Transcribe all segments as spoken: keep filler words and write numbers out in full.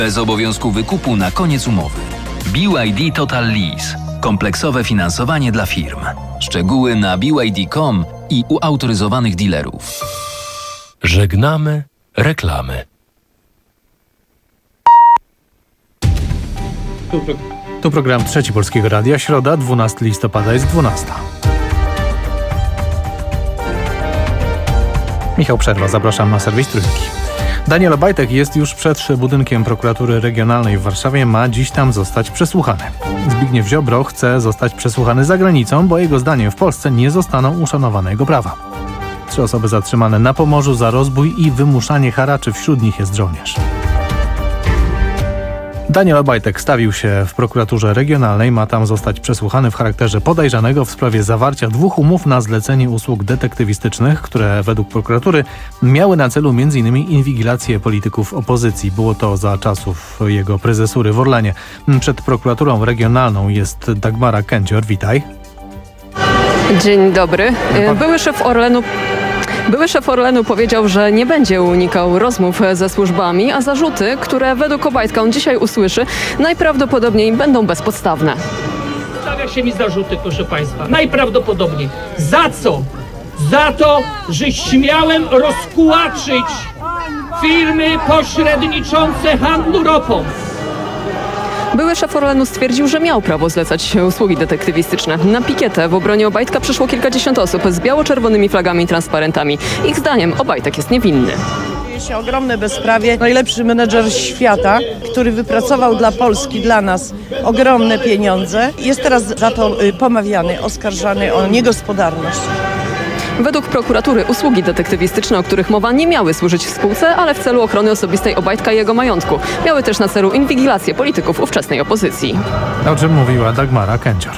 Bez obowiązku wykupu na koniec umowy. B Y D Total Lease. Kompleksowe finansowanie dla firm. Szczegóły na b y d kropka com i u autoryzowanych dealerów. Żegnamy reklamy. Tu program Trzeci Polskiego Radia, środa, dwunastego listopada, jest dwunasta. Michał Przerwa, zapraszam na serwis Trójki. Daniel Obajtek jest już przed budynkiem prokuratury regionalnej w Warszawie, ma dziś tam zostać przesłuchany. Zbigniew Ziobro chce zostać przesłuchany za granicą, bo jego zdaniem w Polsce nie zostaną uszanowane jego prawa. Trzy osoby zatrzymane na Pomorzu za rozbój i wymuszanie haraczy, wśród nich jest żołnierz. Daniel Obajtek stawił się w prokuraturze regionalnej, ma tam zostać przesłuchany w charakterze podejrzanego w sprawie zawarcia dwóch umów na zlecenie usług detektywistycznych, które według prokuratury miały na celu między innymi inwigilację polityków opozycji. Było to za czasów jego prezesury w Orlenie. Przed prokuraturą regionalną jest Dagmara Kędzior. Witaj. Dzień dobry. Były szef Orlenu... Były szef Orlenu powiedział, że nie będzie unikał rozmów ze służbami, a zarzuty, które według Obajtka on dzisiaj usłyszy, najprawdopodobniej będą bezpodstawne. Stawia się mi zarzuty, proszę Państwa. Najprawdopodobniej. Za co? Za to, że śmiałem rozkulaczyć firmy pośredniczące handlu ropą. Były szef Orlenu stwierdził, że miał prawo zlecać usługi detektywistyczne. Na pikietę w obronie Obajtka przyszło kilkadziesiąt osób z biało-czerwonymi flagami i transparentami. Ich zdaniem Obajtek jest niewinny. Dzieje się ogromne bezprawie. Najlepszy menedżer świata, który wypracował dla Polski, dla nas ogromne pieniądze, jest teraz za to pomawiany, oskarżany o niegospodarność. Według prokuratury usługi detektywistyczne, o których mowa, nie miały służyć spółce, ale w celu ochrony osobistej Obajtka i jego majątku. Miały też na celu inwigilację polityków ówczesnej opozycji. O czym mówiła Dagmara Kędzior.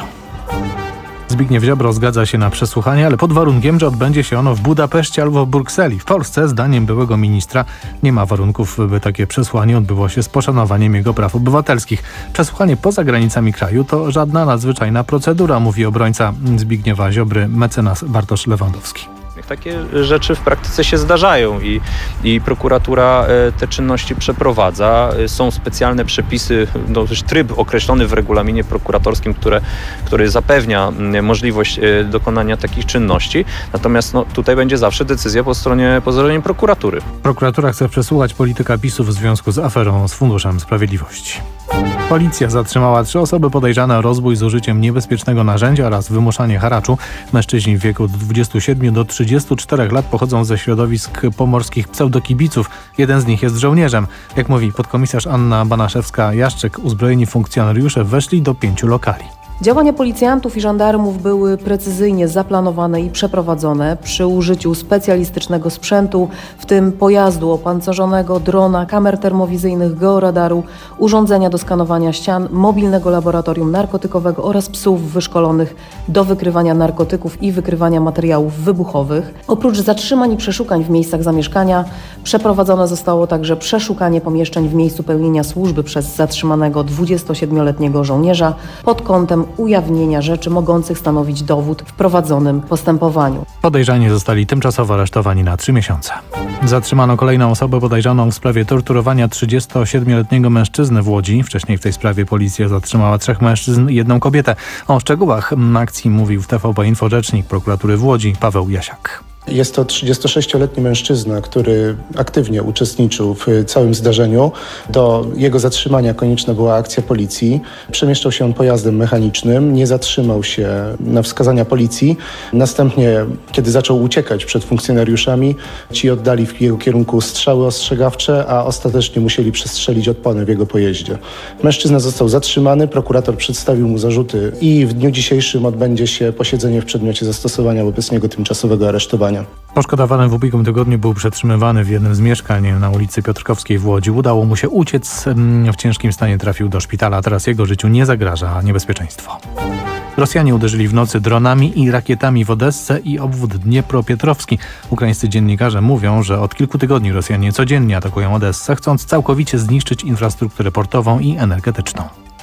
Zbigniew Ziobro zgadza się na przesłuchanie, ale pod warunkiem, że odbędzie się ono w Budapeszcie albo w Brukseli. W Polsce, zdaniem byłego ministra, nie ma warunków, by takie przesłuchanie odbyło się z poszanowaniem jego praw obywatelskich. Przesłuchanie poza granicami kraju to żadna nadzwyczajna procedura, mówi obrońca Zbigniewa Ziobry, mecenas Bartosz Lewandowski. Takie rzeczy w praktyce się zdarzają i, i prokuratura te czynności przeprowadza. Są specjalne przepisy, no, tryb określony w regulaminie prokuratorskim, które, który zapewnia możliwość dokonania takich czynności. Natomiast no, tutaj będzie zawsze decyzja po stronie, po stronie prokuratury. Prokuratura chce przesłuchać polityka PiSu w związku z aferą z Funduszem Sprawiedliwości. Policja zatrzymała trzy osoby podejrzane o rozbój z użyciem niebezpiecznego narzędzia oraz wymuszanie haraczu. Mężczyźni w wieku od dwudziestu siedmiu do trzydziestu czterech lat pochodzą ze środowisk pomorskich pseudokibiców. Jeden z nich jest żołnierzem. Jak mówi podkomisarz Anna Banaszewska-Jaszczyk, uzbrojeni funkcjonariusze weszli do pięciu lokali. Działania policjantów i żandarmów były precyzyjnie zaplanowane i przeprowadzone przy użyciu specjalistycznego sprzętu, w tym pojazdu opancerzonego, drona, kamer termowizyjnych, georadaru, urządzenia do skanowania ścian, mobilnego laboratorium narkotykowego oraz psów wyszkolonych do wykrywania narkotyków i wykrywania materiałów wybuchowych. Oprócz zatrzymań i przeszukań w miejscach zamieszkania przeprowadzone zostało także przeszukanie pomieszczeń w miejscu pełnienia służby przez zatrzymanego dwudziestosiedmioletniego żołnierza pod kątem ujawnienia rzeczy mogących stanowić dowód w prowadzonym postępowaniu. Podejrzani zostali tymczasowo aresztowani na trzy miesiące. Zatrzymano kolejną osobę podejrzaną w sprawie torturowania trzydziestosiedmioletniego mężczyzny w Łodzi. Wcześniej w tej sprawie policja zatrzymała trzech mężczyzn i jedną kobietę. O szczegółach akcji mówił w T V P Info rzecznik prokuratury w Łodzi Paweł Jasiak. Jest to trzydziestosześcioletni mężczyzna, który aktywnie uczestniczył w całym zdarzeniu. Do jego zatrzymania konieczna była akcja policji. Przemieszczał się on pojazdem mechanicznym, nie zatrzymał się na wskazania policji. Następnie, kiedy zaczął uciekać przed funkcjonariuszami, ci oddali w jego kierunku strzały ostrzegawcze, a ostatecznie musieli przestrzelić odpony w jego pojeździe. Mężczyzna został zatrzymany, prokurator przedstawił mu zarzuty i w dniu dzisiejszym odbędzie się posiedzenie w przedmiocie zastosowania wobec niego tymczasowego aresztowania. Poszkodowany w ubiegłym tygodniu był przetrzymywany w jednym z mieszkań na ulicy Piotrkowskiej w Łodzi. Udało mu się uciec. W ciężkim stanie trafił do szpitala. Teraz jego życiu nie zagraża niebezpieczeństwo. Rosjanie uderzyli w nocy dronami i rakietami w Odessę i obwód Dniepropietrowski. Ukraińscy dziennikarze mówią, że od kilku tygodni Rosjanie codziennie atakują Odessę, chcąc całkowicie zniszczyć infrastrukturę portową i energetyczną.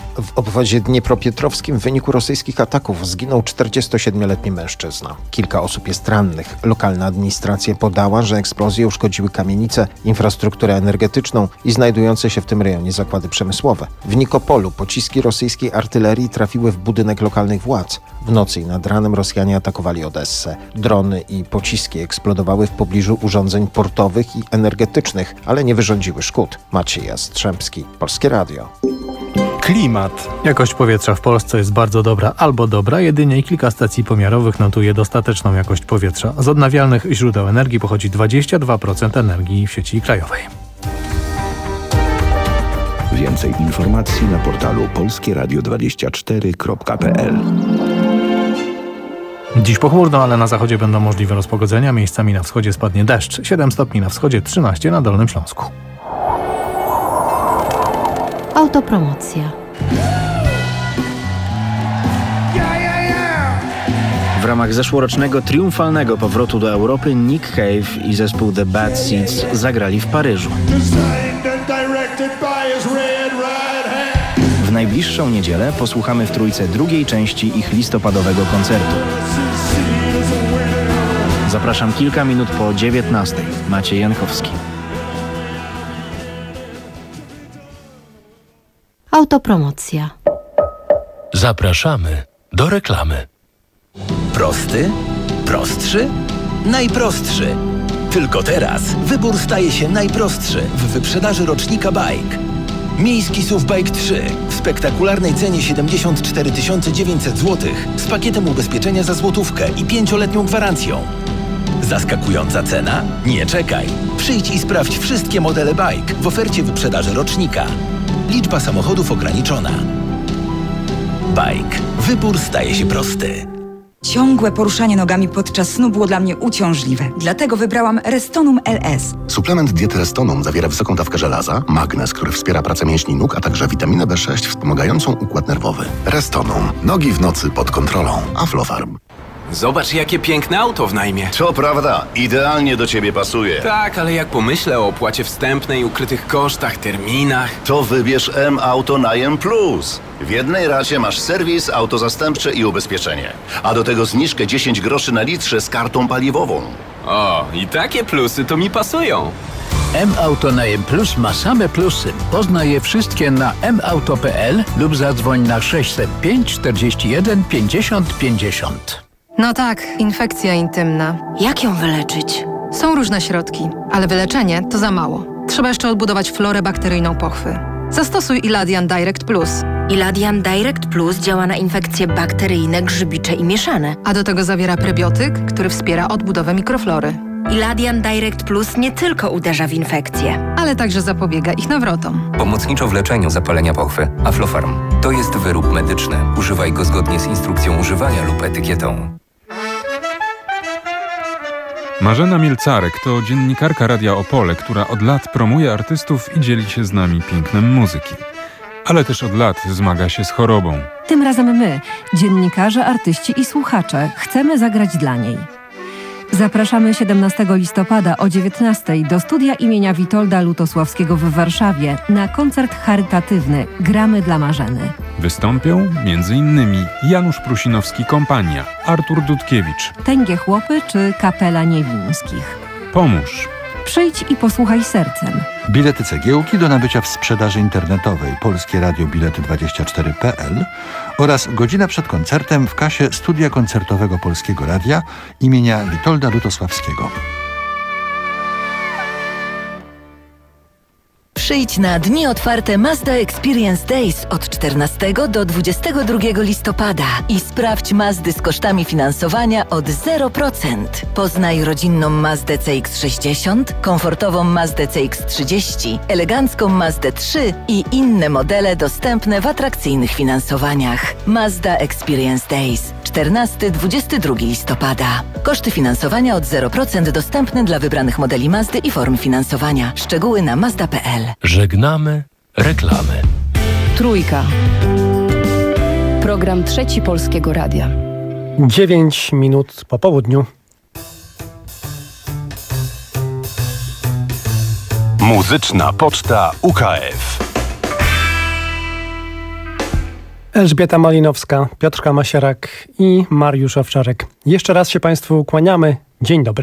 W obwodzie dniepropietrowskim w wyniku rosyjskich ataków zginął czterdziestosiedmioletni mężczyzna. Kilka osób jest rannych. Lokalna administracja podała, że eksplozje uszkodziły kamienice, infrastrukturę energetyczną i znajdujące się w tym rejonie zakłady przemysłowe. W Nikopolu pociski rosyjskiej artylerii trafiły w budynek lokalnych władz. W nocy i nad ranem Rosjanie atakowali Odessę. Drony i pociski eksplodowały w pobliżu urządzeń portowych i energetycznych, ale nie wyrządziły szkód. Maciej Jastrzębski, Polskie Radio. Klimat. Jakość powietrza w Polsce jest bardzo dobra albo dobra. Jedynie kilka stacji pomiarowych notuje dostateczną jakość powietrza. Z odnawialnych źródeł energii pochodzi dwadzieścia dwa procent energii w sieci krajowej. Więcej informacji na portalu polskie radio dwadzieścia cztery kropka p l. Dziś pochmurno, ale na zachodzie będą możliwe rozpogodzenia. Miejscami na wschodzie spadnie deszcz. siedem stopni na wschodzie, trzynaście na Dolnym Śląsku. Autopromocja. W ramach zeszłorocznego triumfalnego powrotu do Europy Nick Cave i zespół The Bad Seeds zagrali w Paryżu. W najbliższą niedzielę posłuchamy w Trójce drugiej części ich listopadowego koncertu. Zapraszam kilka minut po dziewiętnastej. Maciej Jankowski. Autopromocja. Zapraszamy do reklamy. Prosty? Prostszy? Najprostszy. Tylko teraz wybór staje się najprostszy w wyprzedaży rocznika Bike. Miejski S U V Bike trzy w spektakularnej cenie siedemdziesiąt cztery tysiące dziewięćset złotych z pakietem ubezpieczenia za złotówkę i pięcioletnią gwarancją. Zaskakująca cena? Nie czekaj. Przyjdź i sprawdź wszystkie modele Bike w ofercie wyprzedaży rocznika. Liczba samochodów ograniczona. Bike. Wybór staje się prosty. Ciągłe poruszanie nogami podczas snu było dla mnie uciążliwe. Dlatego wybrałam Restonum L S. Suplement diety Restonum zawiera wysoką dawkę żelaza, magnez, który wspiera pracę mięśni nóg, a także witaminę B sześć wspomagającą układ nerwowy. Restonum. Nogi w nocy pod kontrolą. Aflofarm. Zobacz, jakie piękne auto w najmie. To prawda, idealnie do ciebie pasuje. Tak, ale jak pomyślę o opłacie wstępnej, ukrytych kosztach, terminach... To wybierz M-Auto Najem Plus. W jednej racie masz serwis, auto zastępcze i ubezpieczenie. A do tego zniżkę dziesięć groszy na litrze z kartą paliwową. O, i takie plusy to mi pasują. M-Auto Najem Plus ma same plusy. Poznaj je wszystkie na m auto kropka p l lub zadzwoń na sześćset pięć czterdzieści jeden pięćdziesiąt pięćdziesiąt. No tak, infekcja intymna. Jak ją wyleczyć? Są różne środki, ale wyleczenie to za mało. Trzeba jeszcze odbudować florę bakteryjną pochwy. Zastosuj Iladian Direct Plus. Iladian Direct Plus działa na infekcje bakteryjne, grzybicze i mieszane. A do tego zawiera prebiotyk, który wspiera odbudowę mikroflory. Iladian Direct Plus nie tylko uderza w infekcje, ale także zapobiega ich nawrotom. Pomocniczo w leczeniu zapalenia pochwy. Aflofarm. To jest wyrób medyczny. Używaj go zgodnie z instrukcją używania lub etykietą. Marzena Mielcarek to dziennikarka Radia Opole, która od lat promuje artystów i dzieli się z nami pięknem muzyki. Ale też od lat zmaga się z chorobą. Tym razem my, dziennikarze, artyści i słuchacze, chcemy zagrać dla niej. Zapraszamy siedemnastego listopada o dziewiętnastej do studia imienia Witolda Lutosławskiego w Warszawie na koncert charytatywny Gramy dla Marzeny. Wystąpią między innymi Janusz Prusinowski Kompania, Artur Dudkiewicz, Tęgie Chłopy czy Kapela Niewińskich. Pomóż. Przyjdź i posłuchaj sercem. Bilety cegiełki do nabycia w sprzedaży internetowej Polskie Radio Bilety dwadzieścia cztery kropka p l oraz godzina przed koncertem w kasie Studia Koncertowego Polskiego Radia imienia Witolda Lutosławskiego. Przyjdź na dni otwarte Mazda Experience Days od czternastego do dwudziestego drugiego listopada i sprawdź Mazdy z kosztami finansowania od zero procent. Poznaj rodzinną Mazdę C X sześćdziesiąt, komfortową Mazdę C X trzydzieści, elegancką Mazdę trzy i inne modele dostępne w atrakcyjnych finansowaniach. Mazda Experience Days czternastego do dwudziestego drugiego listopada. Koszty finansowania od zero procent dostępne dla wybranych modeli Mazdy i form finansowania. Szczegóły na mazda kropka p l. Żegnamy reklamy. Trójka. Program Trzeci Polskiego Radia. dziewięć minut po południu. Muzyczna Poczta U K F. Elżbieta Malinowska, Piotrka Masierak i Mariusz Owczarek. Jeszcze raz się Państwu kłaniamy. Dzień dobry.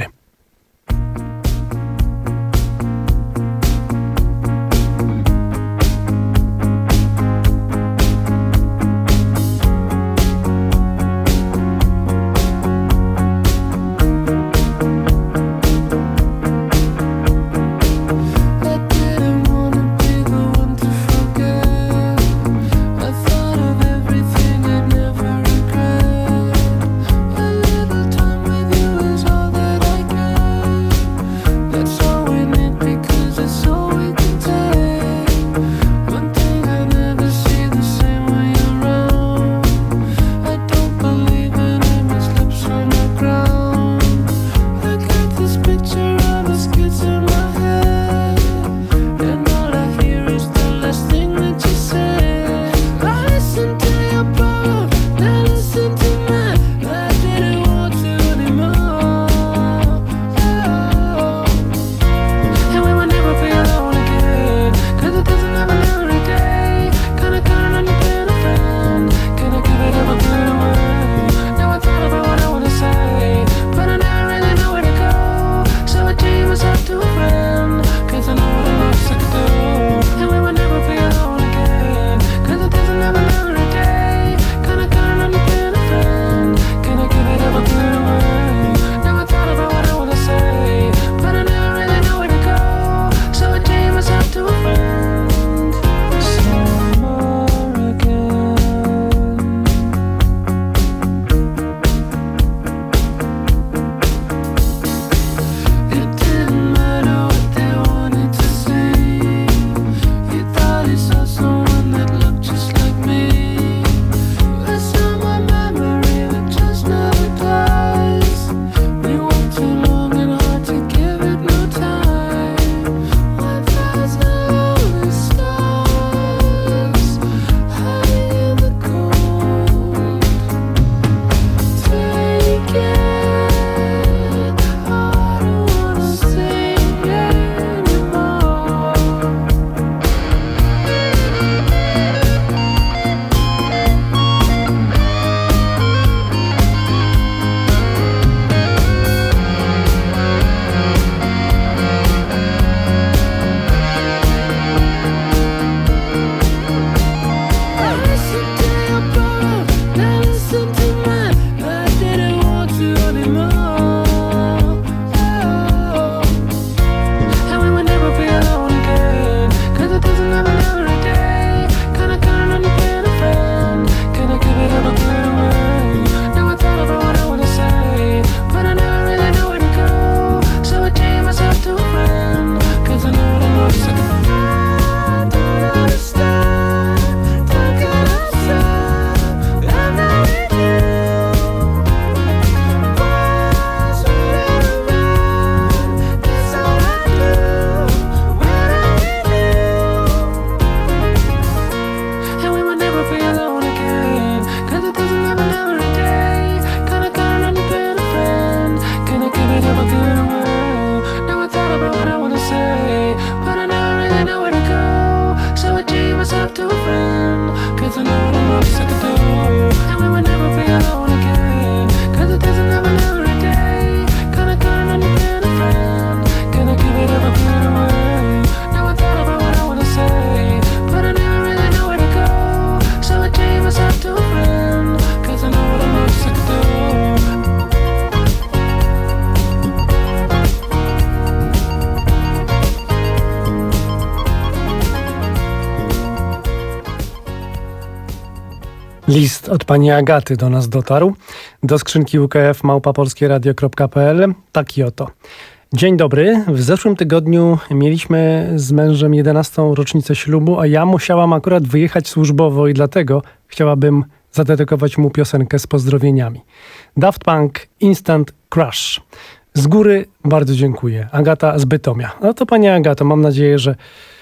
List od pani Agaty do nas dotarł. Do skrzynki U K F małpa polskie radio kropka p l. Taki oto. Dzień dobry. W zeszłym tygodniu mieliśmy z mężem jedenastą rocznicę ślubu, a ja musiałam akurat wyjechać służbowo i dlatego chciałabym zadedykować mu piosenkę z pozdrowieniami. Daft Punk Instant Crush. Z góry bardzo dziękuję. Agata z Bytomia. No to pani Agato, mam nadzieję, że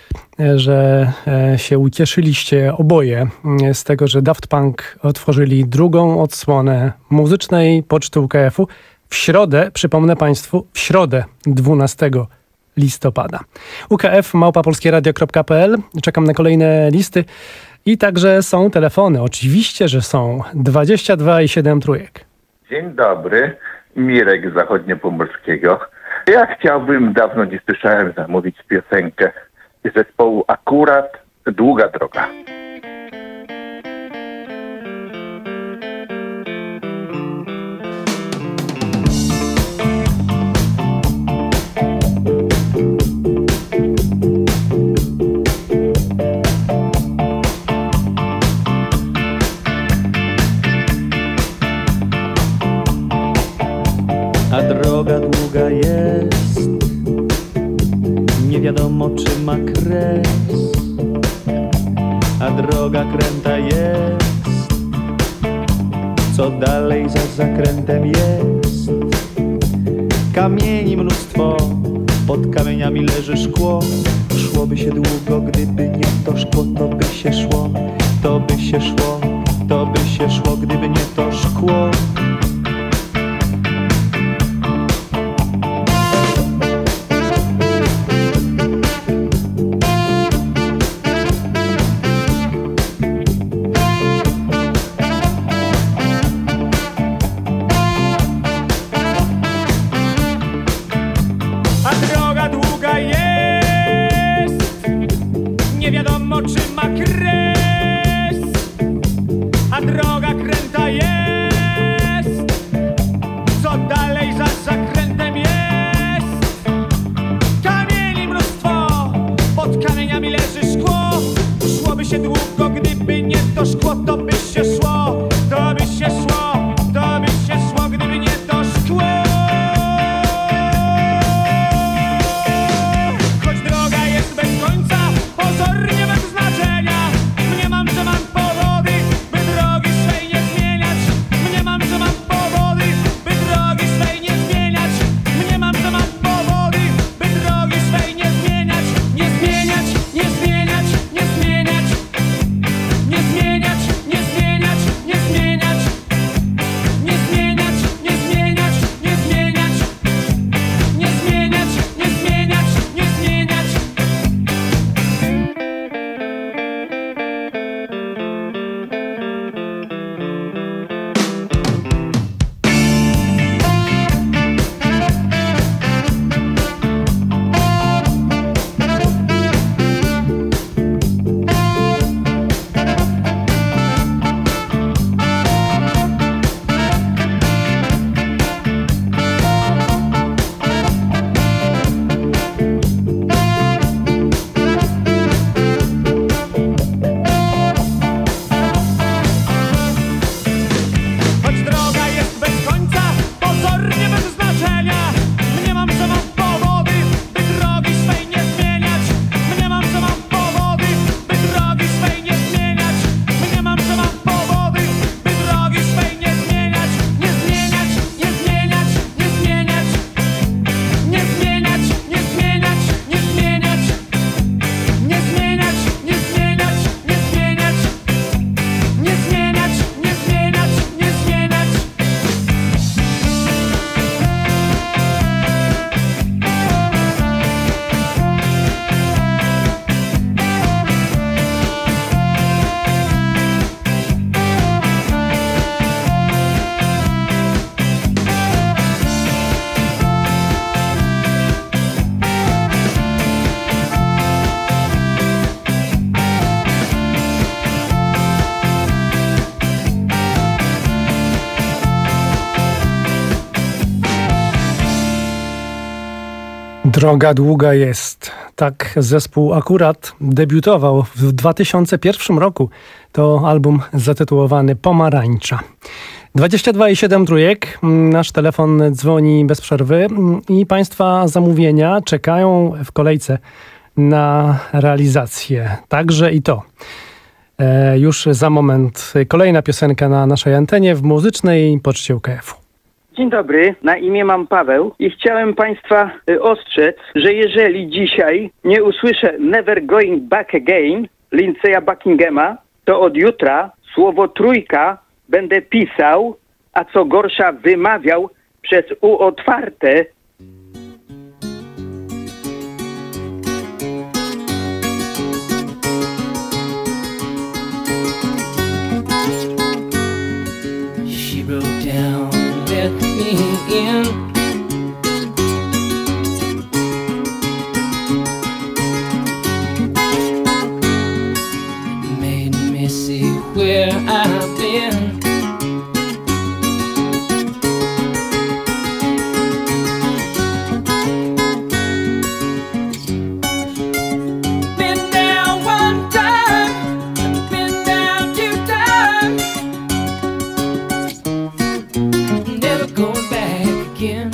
że się ucieszyliście oboje z tego, że Daft Punk otworzyli drugą odsłonę muzycznej poczty U K F-u w środę, przypomnę Państwu, w środę dwunastego listopada. U K F małpa polskie radio kropka p l. Czekam na kolejne listy I także są telefony. Oczywiście, że są. dwadzieścia dwa i siedem trójek. Dzień dobry. Mirek z Zachodniopomorskiego. Ja chciałbym, dawno nie słyszałem, zamówić piosenkę zespołu Akurat Długa Droga. A droga długa jest, nie wiadomo czy ma kres. A droga kręta jest, co dalej za zakrętem jest. Kamieni mnóstwo, pod kamieniami leży szkło. Szłoby się długo, gdyby nie to szkło, to by się szło. To by się szło, to by się szło, gdyby nie to szkło. Droga długa jest. Tak zespół Akurat debiutował w dwa tysiące pierwszym roku. To album zatytułowany Pomarańcza. dwadzieścia dwa i siedem trójek. Nasz telefon dzwoni bez przerwy i Państwa zamówienia czekają w kolejce na realizację. Także i to. E, już za moment kolejna piosenka na naszej antenie w muzycznej poczcie U K F u. Dzień dobry, na imię mam Paweł i chciałem Państwa y, ostrzec, że jeżeli dzisiaj nie usłyszę Never Going Back Again Lindsaya Buckinghama, to od jutra słowo trójka będę pisał, a co gorsza wymawiał przez U otwarte. me see where I've been. Been down one time, been down two times, never going back again.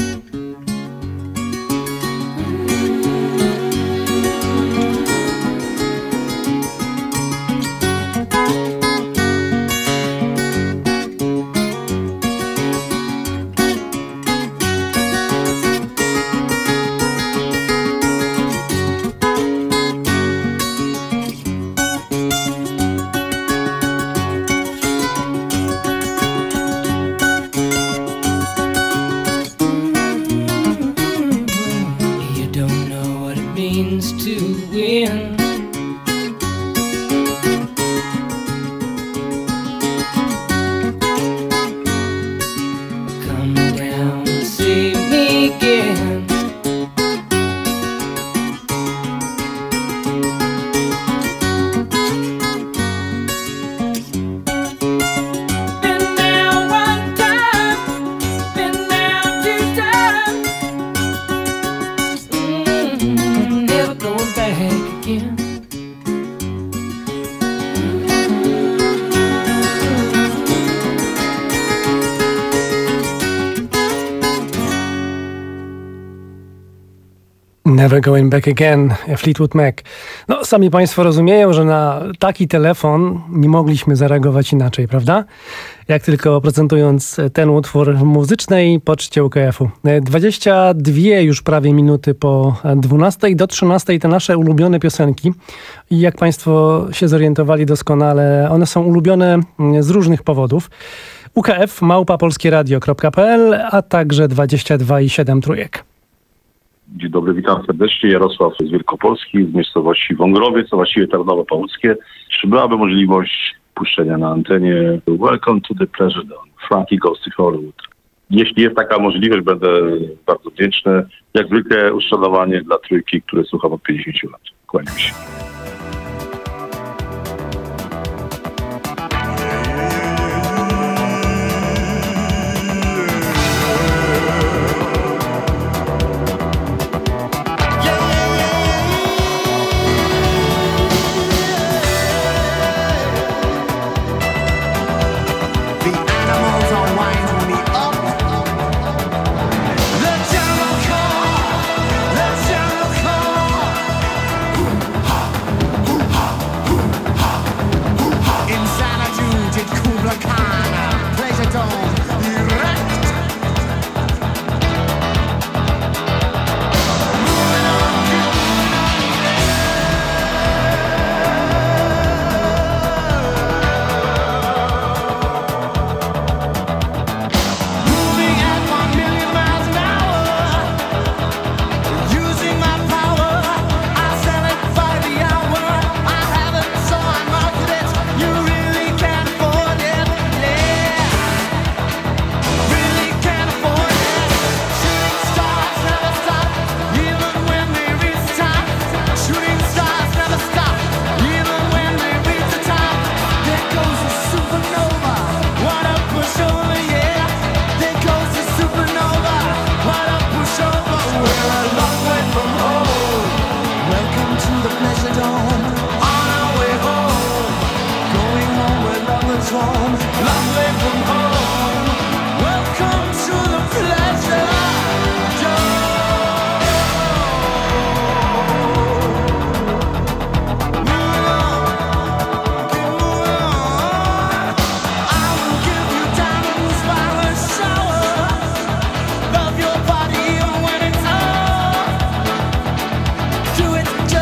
Never Going Back Again, Fleetwood Mac. No, sami Państwo rozumieją, że na taki telefon nie mogliśmy zareagować inaczej, prawda? Jak tylko prezentując ten utwór w muzycznej poczcie U K F-u. dwadzieścia dwie już prawie minuty po dwunastej do trzynastej te nasze ulubione piosenki. I jak Państwo się zorientowali doskonale, one są ulubione z różnych powodów. U K F małpa polskieradio kropka p l, a także dwadzieścia dwa i siedem trójek. Dzień dobry, witam serdecznie. Jarosław z Wielkopolski, z miejscowości Wągrowiec, a właściwie Tarnowo Pałuckie. Czy byłaby możliwość puszczenia na antenie Welcome to the President, Frankie Goes to Hollywood? Jeśli jest taka możliwość, będę bardzo wdzięczny. Jak zwykle uszanowanie dla trójki, które słucham od pięćdziesięciu lat. Kłaniam się.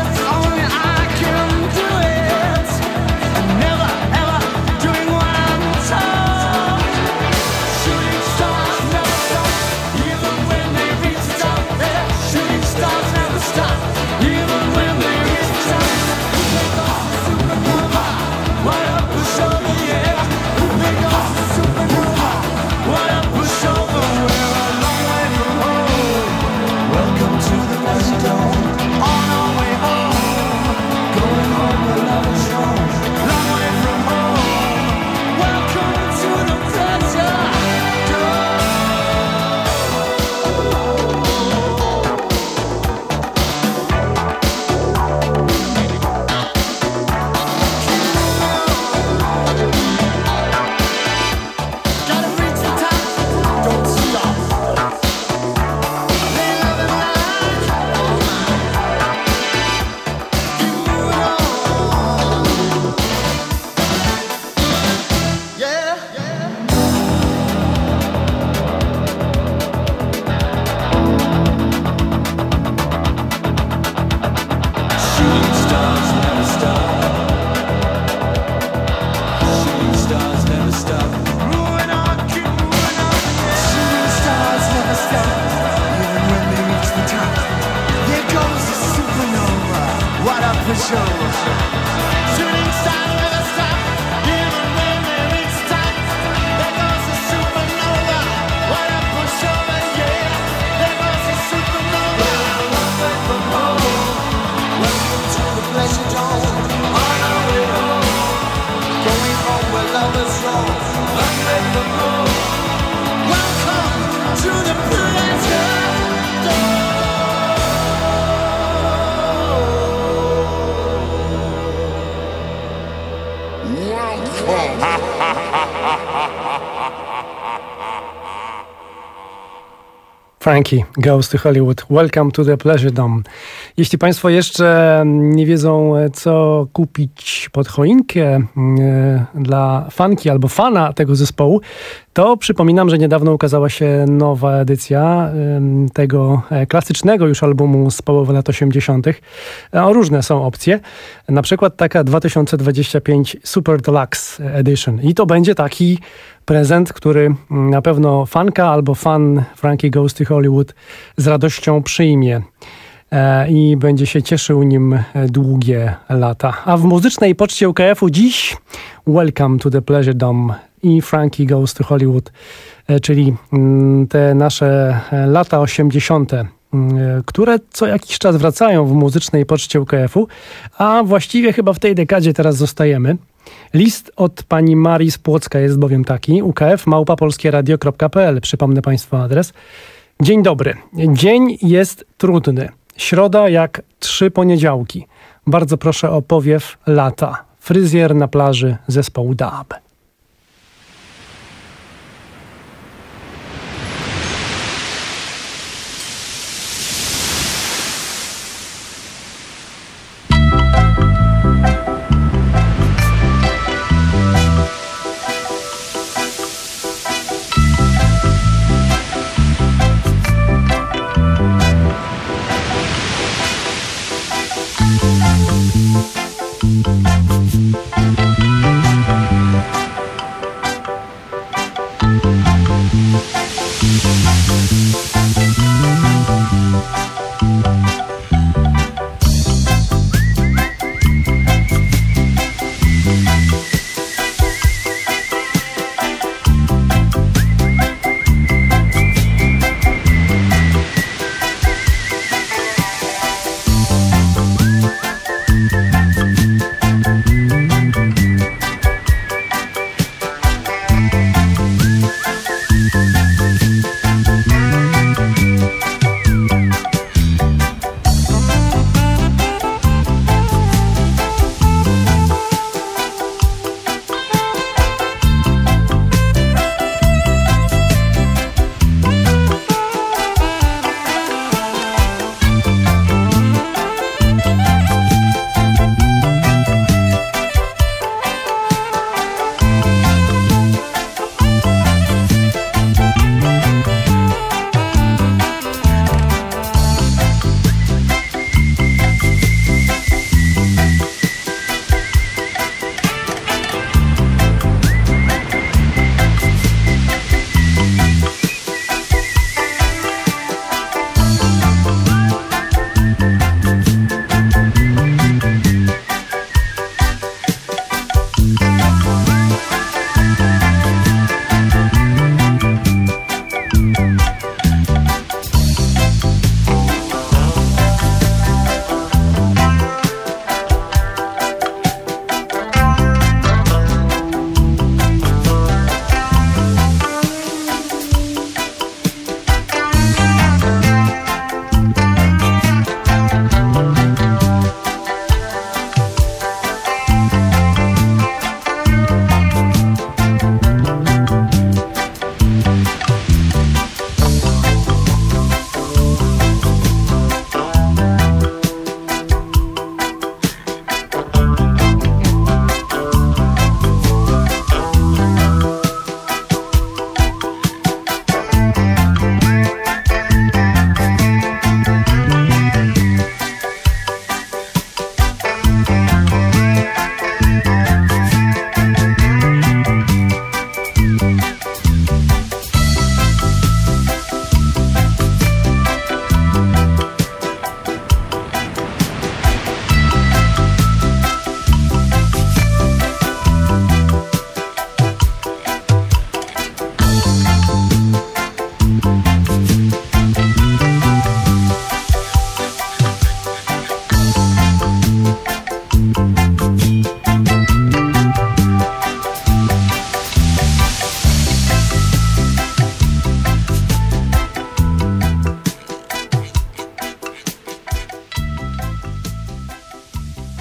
Never ever doing what I'm nevermore. Welcome to the pleasure Frankie Goes to Hollywood. Welcome to the Pleasure Dome. Jeśli Państwo jeszcze nie wiedzą, co kupić pod choinkę e, dla fanki albo fana tego zespołu, to przypominam, że niedawno ukazała się nowa edycja e, tego klasycznego już albumu z połowy lat osiemdziesiątych. E, różne są opcje. Na przykład taka dwa tysiące dwudziesty piąty Super Deluxe Edition. I to będzie taki prezent, który na pewno fanka albo fan Frankie Goes to Hollywood z radością przyjmie e, i będzie się cieszył nim długie lata. A w muzycznej poczcie U K F-u dziś Welcome to the Pleasure Dome i Frankie Goes to Hollywood, e, czyli m, te nasze lata osiemdziesiąte, które co jakiś czas wracają w muzycznej poczcie U K F-u, a właściwie chyba w tej dekadzie teraz zostajemy. List od pani Marii z Płocka jest bowiem taki: U K F małpa polskie radio kropka p l. Przypomnę Państwu adres. Dzień dobry. Dzień jest trudny. Środa jak trzy poniedziałki. Bardzo proszę o powiew lata. Fryzjer na plaży zespołu D A B.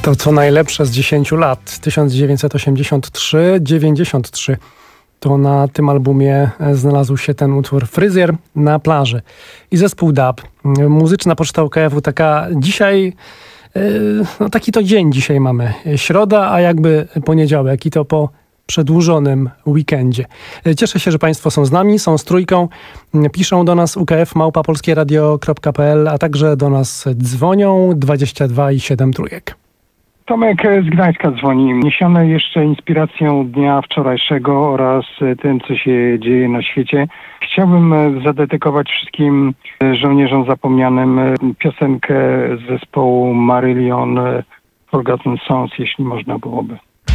To co najlepsze z dziesięciu lat. tysiąc dziewięćset osiemdziesiąt trzy dziewięćdziesiąt trzy. To na tym albumie znalazł się ten utwór Fryzjer na plaży i zespół Dub. Muzyczna poczta U K F-u taka dzisiaj, no taki to dzień dzisiaj mamy. Środa, a jakby poniedziałek i to po przedłużonym weekendzie. Cieszę się, że Państwo są z nami, są z Trójką. Piszą do nas ukf małpa polskieradio kropka p l, a także do nas dzwonią dwadzieścia dwa i siedem trójek. Tomek z Gdańska dzwoni. Niesiony jeszcze inspiracją dnia wczorajszego oraz tym, co się dzieje na świecie, chciałbym zadedykować wszystkim żołnierzom zapomnianym piosenkę zespołu Marillion Forgotten Songs, jeśli można byłoby.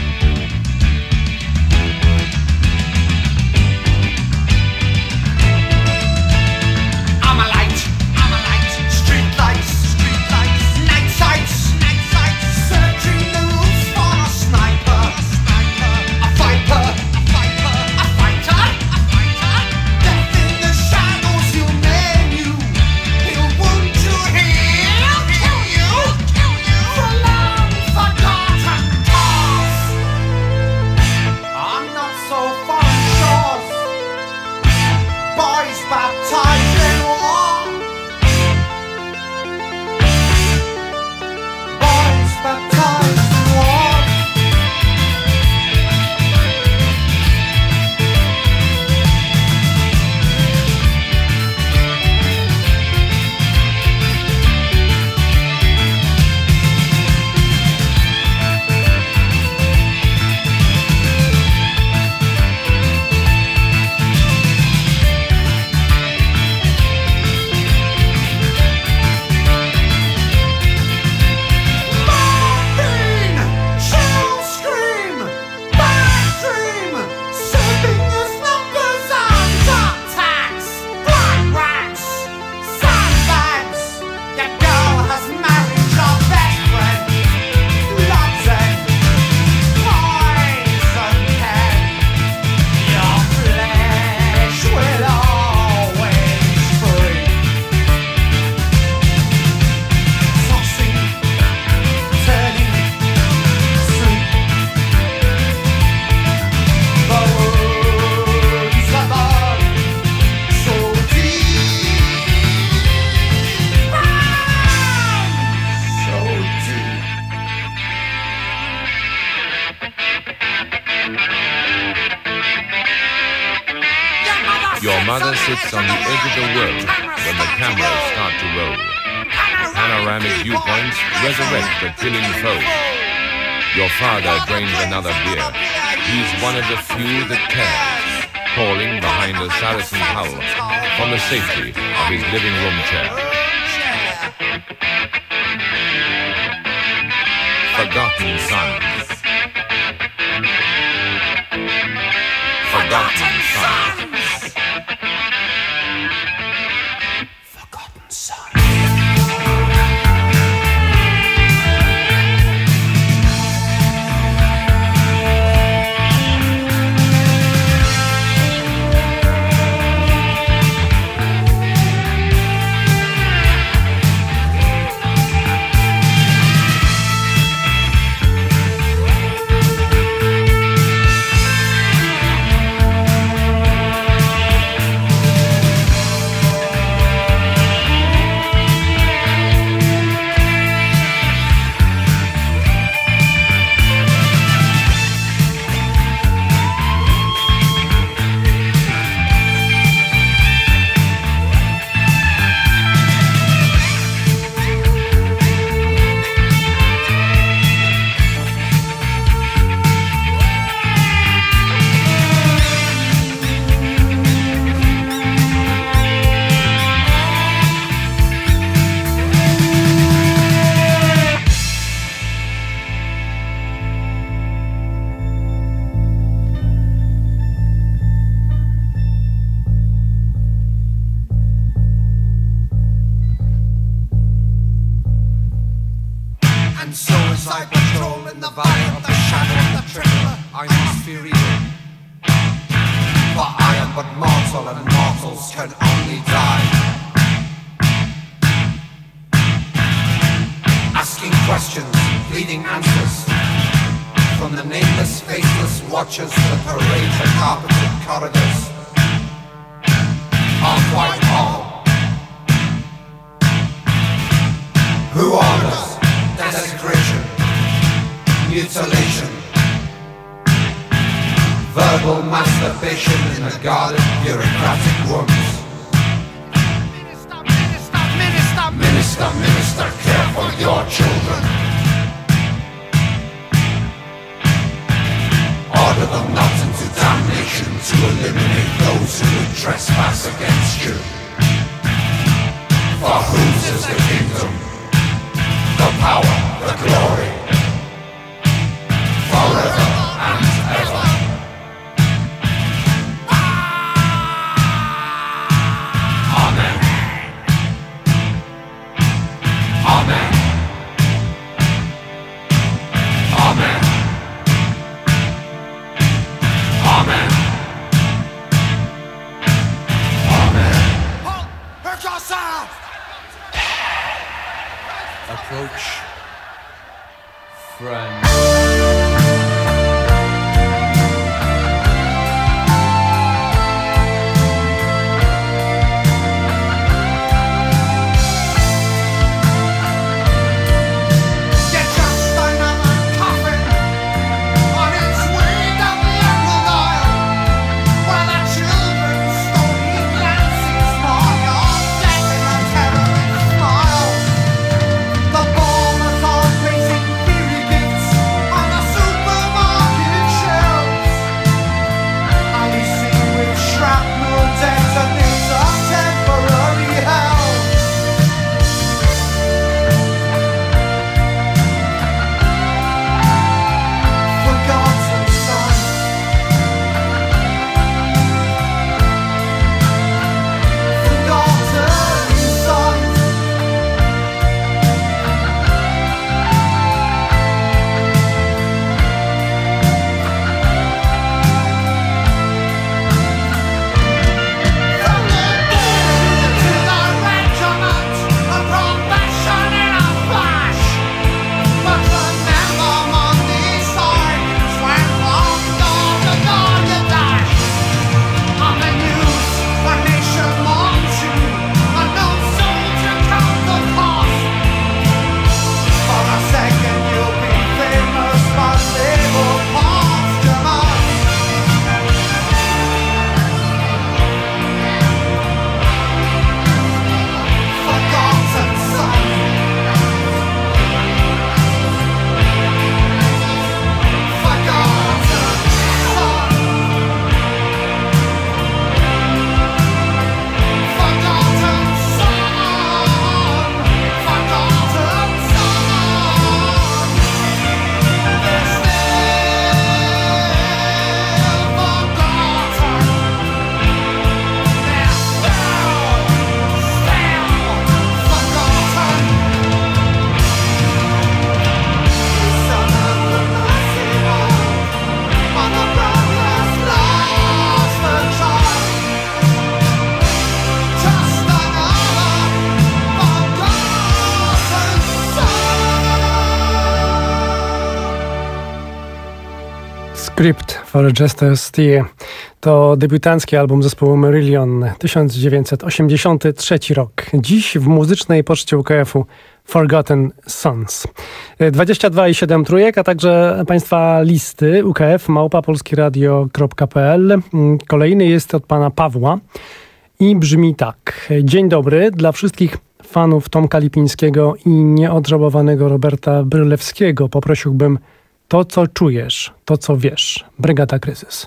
Your mother sits on the edge of the world when the cameras start to roll. Panoramic viewpoints resurrect the killing foe. Your father drains another beer. He's one of the few that cares, calling behind a Saracen howl from the safety of his living room chair. Forgotten sons. Forgotten sons. Questions pleading answers from the nameless, faceless watchers that parade the carpeted corridors of Whitehall. Who orders desecration, mutilation, verbal masturbation in the guarded bureaucratic rooms? Minister, minister, care for your children. Order them not into damnation to eliminate those who would trespass against you. For whose is the kingdom, the power, the glory, forever and ever. Amen. Amen. Amen. Amen. Amen. Hurt yourself! Approach, friend. Script for Jester's Tear to debiutancki album zespołu Marillion, tysiąc dziewięćset osiemdziesiąty trzeci rok. Dziś w muzycznej poczcie U K F-u Forgotten Sons. dwadzieścia dwa i siedem trójek, a także Państwa listy U K F małpa polskieradio kropka p l. Kolejny jest od pana Pawła i brzmi tak. Dzień dobry dla wszystkich fanów Tomka Lipińskiego i nieodżałowanego Roberta Brylewskiego. Poprosiłbym To, co czujesz, to, co wiesz. Brygada Kryzys.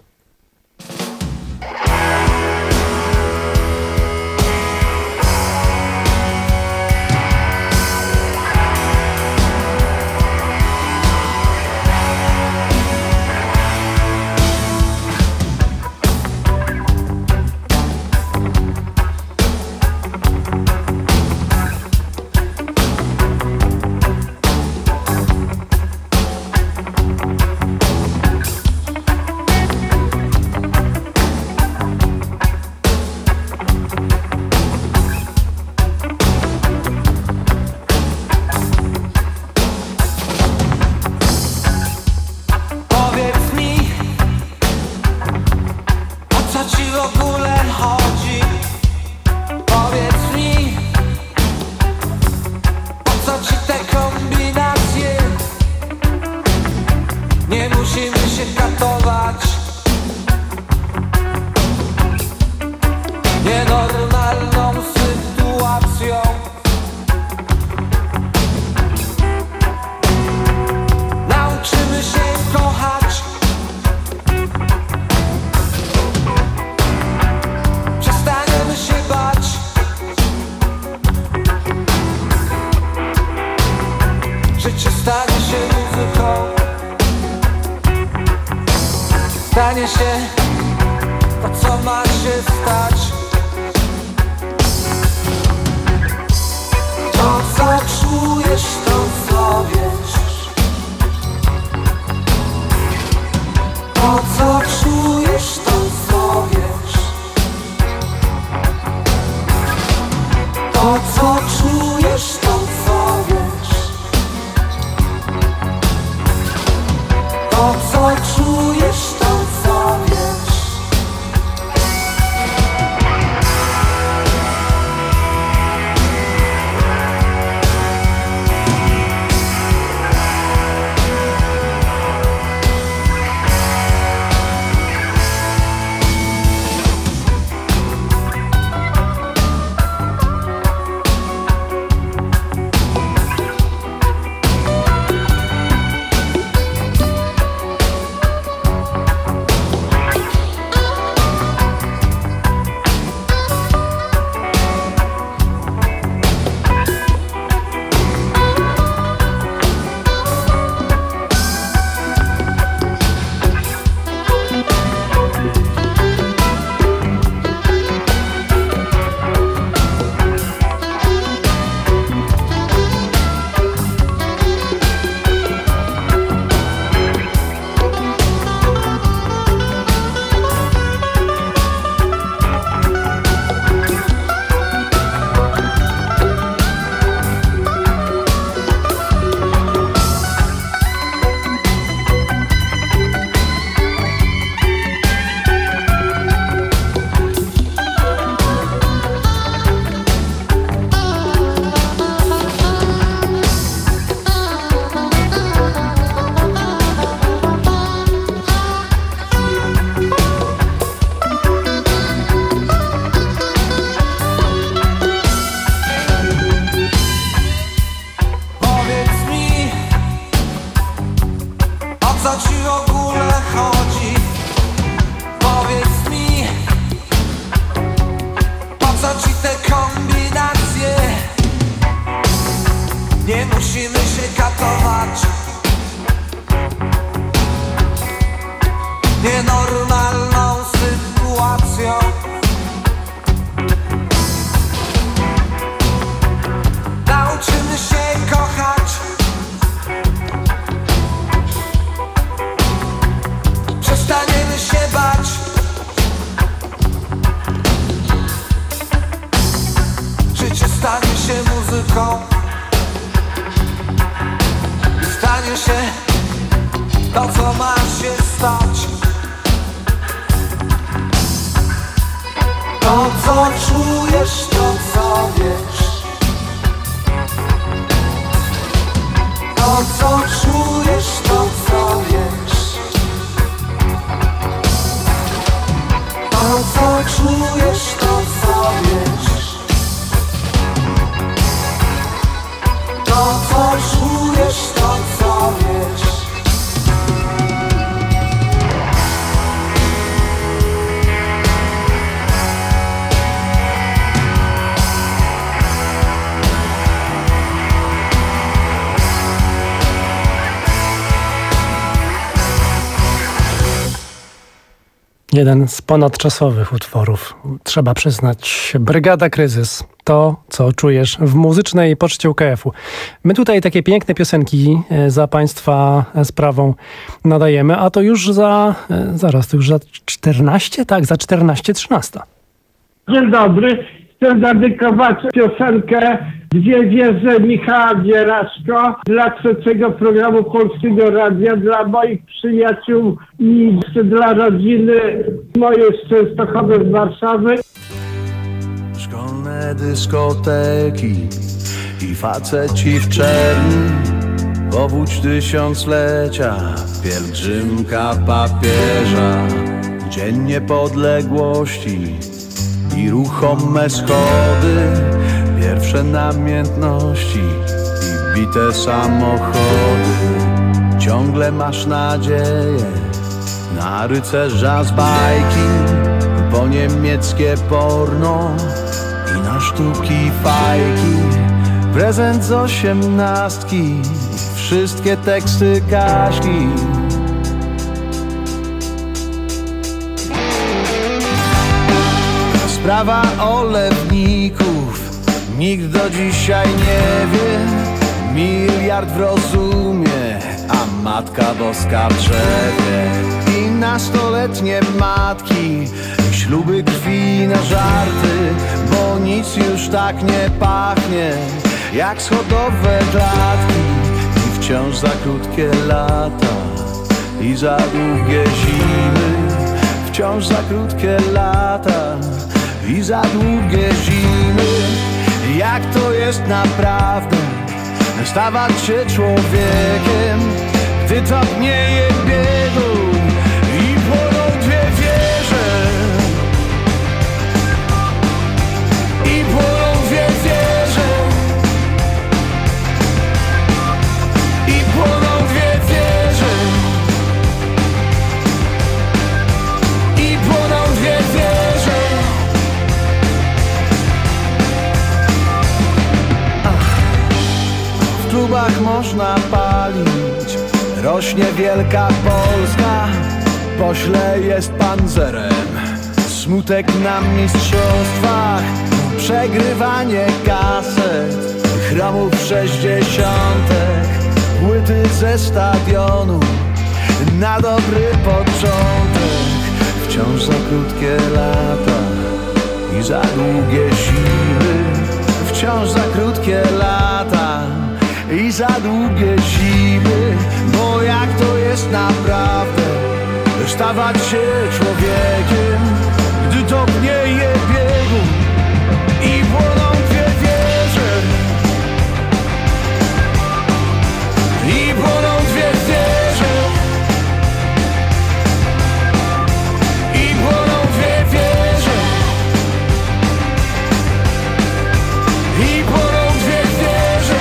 stanie się to, co ma się stać. To, co czujesz, to, co wiesz. To, co czujesz, to, co wiesz. To, co czujesz, to, co wiesz. To, co czujesz, to, co wiesz. Jeden z ponadczasowych utworów, trzeba przyznać, Brygada Kryzys. To, co czujesz w muzycznej poczcie U K F-u. My tutaj takie piękne piosenki za Państwa sprawą nadajemy, a to już za, zaraz, to już za czternaście? Tak, za czternaście trzynaście. Dzień dobry. Chcę zadedykować piosenkę Dwie wieże Michała Bieraszko dla trzeciego programu Polskiego Radia, dla moich przyjaciół i dla rodziny mojej z Częstochowy z Warszawy. Szkolne dyskoteki i faceci w czerni, powódź tysiąclecia, pielgrzymka papieża, dzień niepodległości i ruchome schody, pierwsze namiętności i bite samochody. Ciągle masz nadzieję na rycerza z bajki, po niemieckie porno i na sztuki fajki. Prezent z osiemnastki, wszystkie teksty Kaśki. sprawa olewników. Nikt do dzisiaj nie wie, miliard w rozumie, a Matka Boska w drzewie. I nastoletnie matki, śluby krwi na żarty, bo nic już tak nie pachnie jak schodowe klatki. I wciąż za krótkie lata i za długie zimy, wciąż za krótkie lata i za długie zimy. Jak to jest naprawdę stawać się człowiekiem, gdy topnieje biegun i płoną dwie wieże, i płoną dwie wieże, i płoną dwie wieże, i płoną dwie wieże. W klubach można palić, rośnie wielka Polska, pośle jest pancerem. Smutek na mistrzostwach, przegrywanie kaset, chramów sześćdziesiątek, płyty ze stadionu na dobry początek. Wciąż za krótkie lata i za długie zimy, wciąż za krótkie lata i za długie zimy. Bo jak to jest naprawdę stawać się człowiekiem, gdy topnieje biegun i płoną dwie wieże, i płoną dwie wieże, i płoną dwie wieże, i płoną dwie wieże.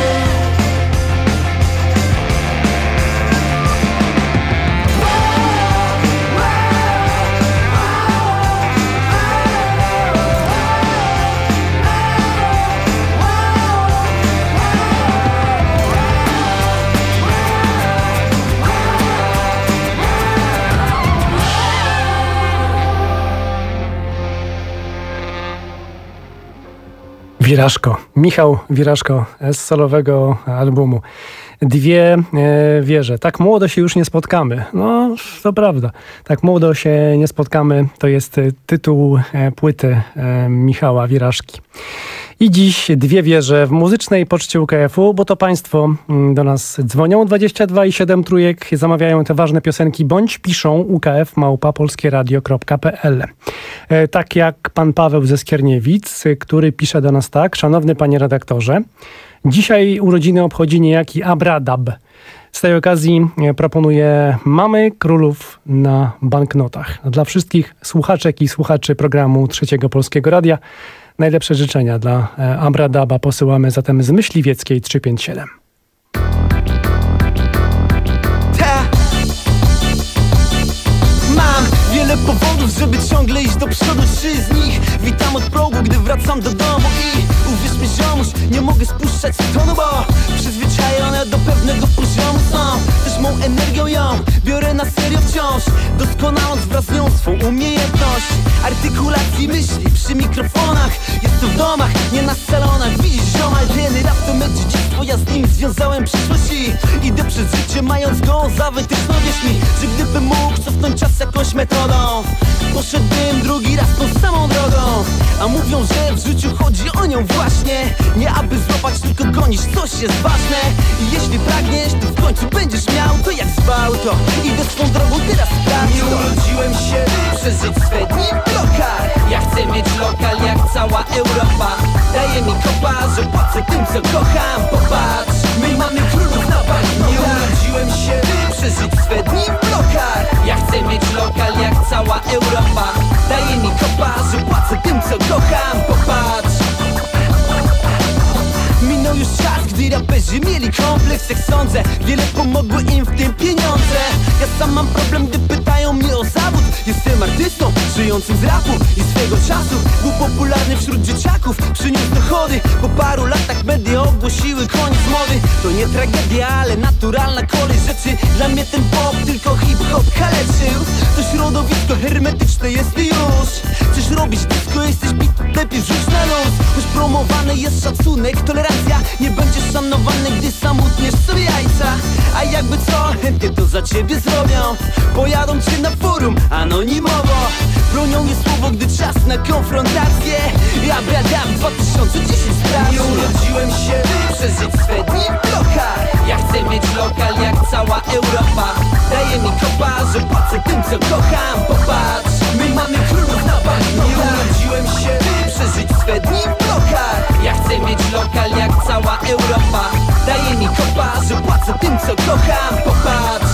Wirażko, Michał Wirażko z solowego albumu. Dwie e, wieże. Tak młodo się już nie spotkamy. No, to prawda. Tak młodo się nie spotkamy. To jest tytuł e, płyty e, Michała Wirażki. I dziś dwie wieże w muzycznej poczcie U K F-u, bo to państwo do nas dzwonią dwadzieścia dwa i siedem trójek, zamawiają te ważne piosenki, bądź piszą u k f małpa polskie radio kropka p l. E, tak jak pan Paweł ze Skierniewic, który pisze do nas tak: szanowny panie redaktorze, dzisiaj urodziny obchodzi niejaki Abradab. Z tej okazji proponuję Mamy Królów na banknotach. Dla wszystkich słuchaczek i słuchaczy programu Trzeciego Polskiego Radia najlepsze życzenia dla Abradaba posyłamy zatem z Myśliwieckiej trzysta pięćdziesiąt siedem. Mam wiele powodów, żeby ciągle iść do przodu. Trzy z nich witam od progu, gdy wracam do domu. I uwierz mi, ziomuś, nie mogę spuszczać tonu, bo przyzwyczajone do pewnego poziomu są. Też mą energią ją biorę na serio wciąż, doskonałąc wraz z nią swą umiejętność artykulacji myśli przy mikrofonach. Jest to w domach, nie na salonach. Widzisz, ziomal, wiele rap to me dziedzictwo, ja z nim związałem przyszłość i idę przez życie mając go za wytyczną. Wierz mi, że gdybym mógł cofnąć czas jakąś metodą, poszedłbym drugi raz tą samą drogą. A mówią, że w życiu chodzi o nią właśnie, nie aby złapać, tylko gonisz, coś jest ważne. I jeśli pragniesz, to w końcu będziesz miał to jak zwał to. Idę swą drogą, teraz sprawdź to. Nie urodziłem się, by przeżyć swe dni w blokach. Ja chcę mieć lokal jak cała Europa. Daje mi kopa, że płacę tym, co kocham. Popatrz, my mamy królów na banknotach. Nie urodziłem się, by przeżyć swe dni w blokach. Ja chcę mieć lokal jak cała Europa. Daje mi kopa, że płacę tym, co kocham. Popatrz, minął już czas, gdy raperzy mieli kompleks, jak sądzę. Wiele pomogły im w tym pieniądze. Ja sam mam problem, gdy pytają mnie o zawód. Jestem artystą, żyjącym z rapu i swego czasu był popularny wśród dzieciaków. Przyniósł dochody, po paru latach media ogłosiły koniec mody. To nie tragedia, ale naturalna kolej rzeczy. Dla mnie ten pop tylko hip-hop kaleczył. To środowisko Środowisko hermetyczne jest i już. Chcesz robić disco, jesteś bit, lepiej rzuć na luz. Choć promowany jest szacunek, tolerancja, nie będziesz szanowany, gdy sam utniesz sobie jajca. A jakby co, chętnie to za ciebie zrobią. Pojadą cię na forum anonimowo. Bronią je słowo, gdy czas na konfrontację. Ja bradam dwa tysiące dziesięć sprawdź. Nie urodziłem się, by przeżyć swe dni w blokach. Ja chcę mieć lokal jak cała Europa. Daje mi kopa, że płacę tym, co kocham. Popatrz, my mamy królów na banknotach. Nie urodziłem się, by przeżyć swe dni w blokach. Ja chcę mieć lokal jak cała Europa. Daje mi kopa, że płacę tym, co kocham. Popatrz,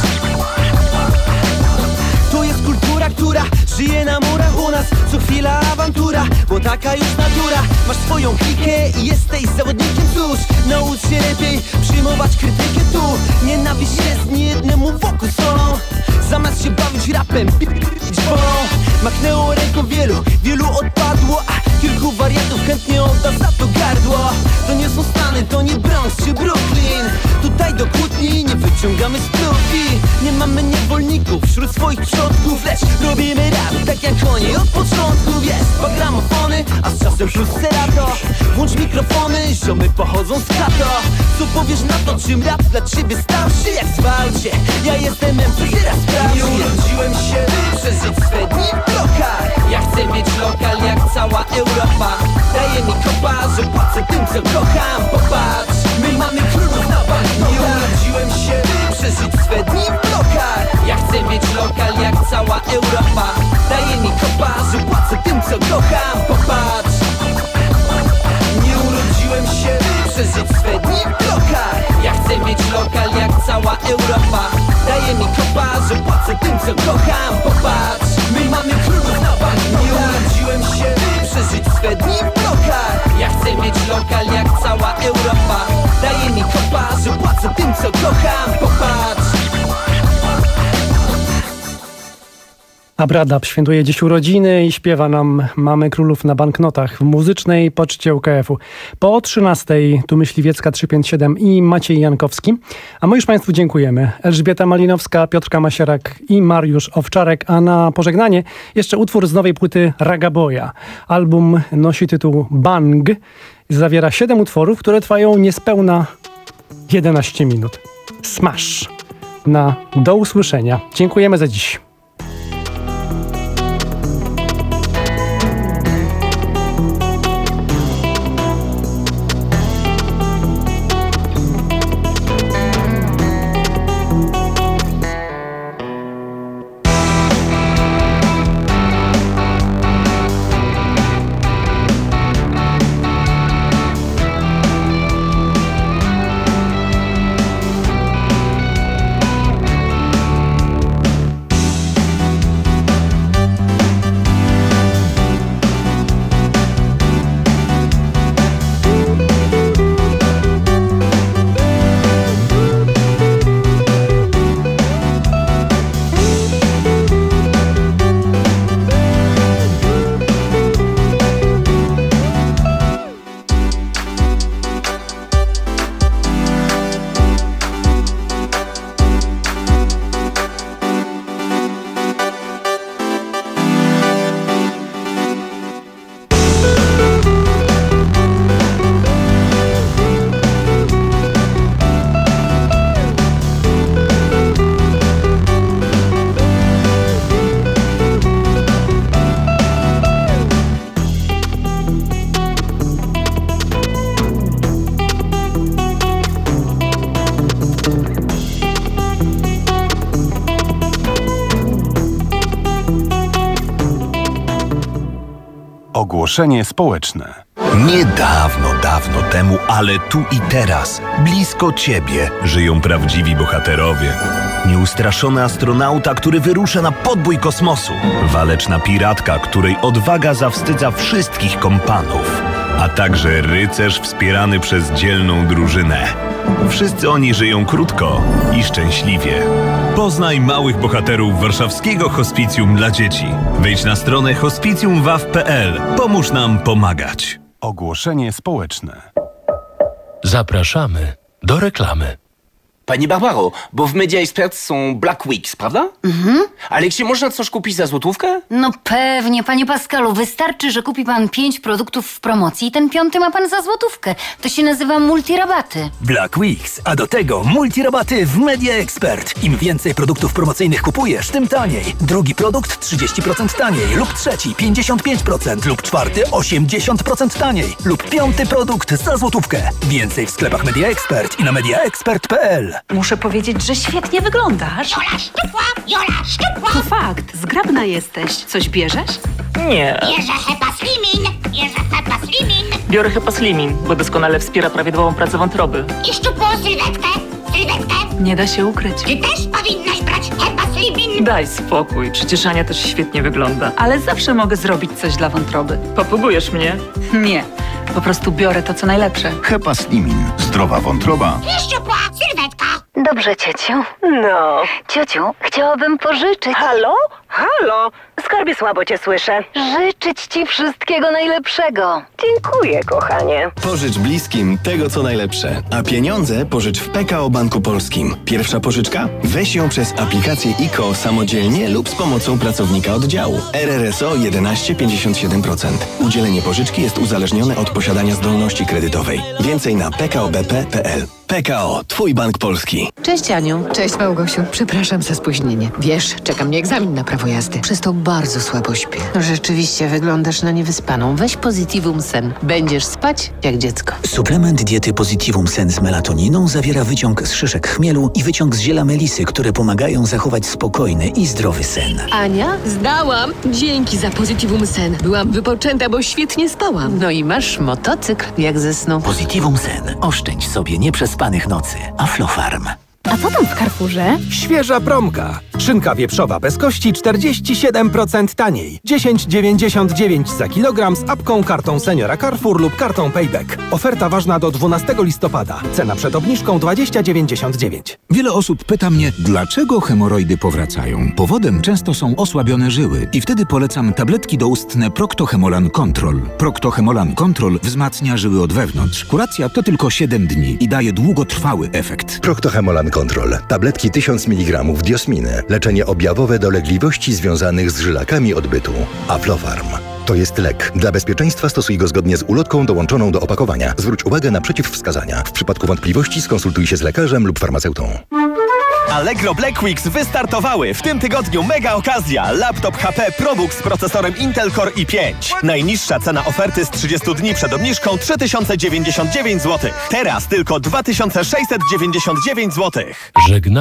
to jest kultura, która żyje na murach u nas. Co chwila awantura, bo taka już natura. Masz swoją klikę i jesteś zawodnikiem, cóż. Naucz się lepiej przyjmować krytykę tu. Nienawiść jest niejednemu wokół solą. Zamiast się bawić rapem, p***ć bolą. Machnęło ręką wielu, wielu odpadło. A kilku wariatów chętnie odda za to gardło. To nie są Stany, to nie Bronx czy Brooklyn. Tutaj do kłótni nie wyciągamy z plufi. Nie mamy niewolników wśród swoich przodków, lecz robimy rap tak jak oni od początku. Jest dwa gramofony, a z czasem plus serato. Włącz mikrofony, ziomy pochodzą z kato. Co powiesz na to, czym rap dla ciebie stał się? Jak zwał cię? Ja jestem M, co teraz sprawdź. Nie urodziłem się, by przeżyć swe dni w blokach. Ja chcę mieć lokal jak cała Europa. Daje mi kopa, że płacę tym, co kocham. Popatrz, my mamy królów na banknotach. Nie urodziłem się, by przeżyć swe dni w blokach. Ja chcę mieć lokal jak cała Europa. Daje mi kopa, że płacę tym, co kocham. Popatrz, nie urodziłem się, by przeżyć swe dni w blokach. Ja chcę mieć lokal jak cała Europa. Daje mi kopa, że płacę tym, co kocham. Popatrz, my mamy królów na banknotach. Nie urodziłem się, by przeżyć swe dni w blokach. Ja chcę mieć lokal jak cała Europa. Daje mi kopa, że płacę tym, co kocham. Popatrz. Abradab świętuje dziś urodziny i śpiewa nam Mamy Królów na banknotach w muzycznej poczcie U K F-u. Po trzynastej tu Myśliwiecka trzysta pięćdziesiąt siedem i Maciej Jankowski. A my już Państwu dziękujemy. Elżbieta Malinowska, Piotrka Masierak i Mariusz Owczarek. A na pożegnanie jeszcze utwór z nowej płyty Ragaboya. Album nosi tytuł Bang. Zawiera siedem utworów, które trwają niespełna jedenaście minut. Smash! Na do usłyszenia. Dziękujemy za dziś. Ogłoszenie społeczne. Niedawno, dawno temu, ale tu i teraz, blisko ciebie, żyją prawdziwi bohaterowie. Nieustraszony astronauta, który wyrusza na podbój kosmosu. Waleczna piratka, której odwaga zawstydza wszystkich kompanów. A także rycerz wspierany przez dzielną drużynę. Wszyscy oni żyją krótko i szczęśliwie. Poznaj małych bohaterów warszawskiego hospicjum dla dzieci. Wejdź na stronę hospicjum waw kropka p l. Pomóż nam pomagać. Ogłoszenie społeczne. Zapraszamy do reklamy. Pani Barbaro, bo w Media Expert są Black Weeks, prawda? Mhm. Ale czy można coś kupić za złotówkę? No pewnie, panie Pascalu, wystarczy, że kupi pan pięć produktów w promocji i ten piąty ma pan za złotówkę. To się nazywa multirabaty. Black Weeks, a do tego multirabaty w Media Expert. Im więcej produktów promocyjnych kupujesz, tym taniej. Drugi produkt trzydzieści procent taniej, lub trzeci pięćdziesiąt pięć procent, lub czwarty osiemdziesiąt procent taniej, lub piąty produkt za złotówkę. Więcej w sklepach Media Expert i na mediaexpert kropka p l. Muszę powiedzieć, że świetnie wyglądasz. Jola szczupła, Jola szczupła. To fakt, zgrabna jesteś. Coś bierzesz? Nie. Bierze Hepa Slimin, bierze Hepa Slimin. Biorę Hepa Slimin, bo doskonale wspiera prawidłową pracę wątroby. I szczupłą sylwetkę, sylwetkę. Nie da się ukryć. Ty też powinnaś brać Hepa Slimin. Daj spokój, przecież Ania też świetnie wygląda. Ale zawsze mogę zrobić coś dla wątroby. Popugujesz mnie? Nie, po prostu biorę to, co najlepsze. Hepa Slimin. Zdrowa wątroba. I szczupła sylwetka. Dobrze, ciociu. No. Ciociu, chciałabym pożyczyć. Halo? Halo? Skarbie, słabo cię słyszę. Życzyć ci wszystkiego najlepszego. Dziękuję, kochanie. Pożycz bliskim tego, co najlepsze. A pieniądze pożycz w P K O Banku Polskim. Pierwsza pożyczka? Weź ją przez aplikację I K O samodzielnie lub z pomocą pracownika oddziału. R R S O jedenaście pięćdziesiąt siedem procent. Udzielenie pożyczki jest uzależnione od posiadania zdolności kredytowej. Więcej na p k o b p kropka p l. P K O, twój bank polski. Cześć Aniu. Cześć Małgosiu. Przepraszam za spóźnienie. Wiesz, czeka mnie egzamin na prawo jazdy. Przez to bardzo słabo śpię. Rzeczywiście wyglądasz na niewyspaną. Weź Positivum Sen. Będziesz spać jak dziecko. Suplement diety Positivum Sen z melatoniną zawiera wyciąg z szyszek chmielu i wyciąg z ziela melisy, które pomagają zachować spokojny i zdrowy sen. Ania, zdałam. Dzięki za Positivum Sen. Byłam wypoczęta, bo świetnie spałam. No i masz motocykl jak ze snu. Positivum Sen. Oszczędź sobie nieprzespanych nocy. Aflofarm. A co tam w Carrefourze? Świeża promka. Szynka wieprzowa bez kości czterdzieści siedem procent taniej. dziesięć dziewięćdziesiąt dziewięć za kilogram z apką, kartą Seniora Carrefour lub kartą Payback. Oferta ważna do dwunastego listopada. Cena przed obniżką dwadzieścia dziewięćdziesiąt dziewięć. Wiele osób pyta mnie, dlaczego hemoroidy powracają. Powodem często są osłabione żyły i wtedy polecam tabletki doustne Proctohemolan Control. Proctohemolan Control wzmacnia żyły od wewnątrz. Kuracja to tylko siedem dni i daje długotrwały efekt. Proctohemolan Control. Tabletki tysiąc miligramów diosminy. Leczenie objawowe dolegliwości związanych z żylakami odbytu. Aflofarm. To jest lek. Dla bezpieczeństwa stosuj go zgodnie z ulotką dołączoną do opakowania. Zwróć uwagę na przeciwwskazania. W przypadku wątpliwości skonsultuj się z lekarzem lub farmaceutą. Allegro Black Weeks wystartowały. W tym tygodniu mega okazja. Laptop H P ProBook z procesorem Intel Core i pięć. Najniższa cena oferty z trzydziestu dni przed obniżką trzy tysiące dziewięćdziesiąt dziewięć złotych. Teraz tylko dwa tysiące sześćset dziewięćdziesiąt dziewięć złotych. Żegna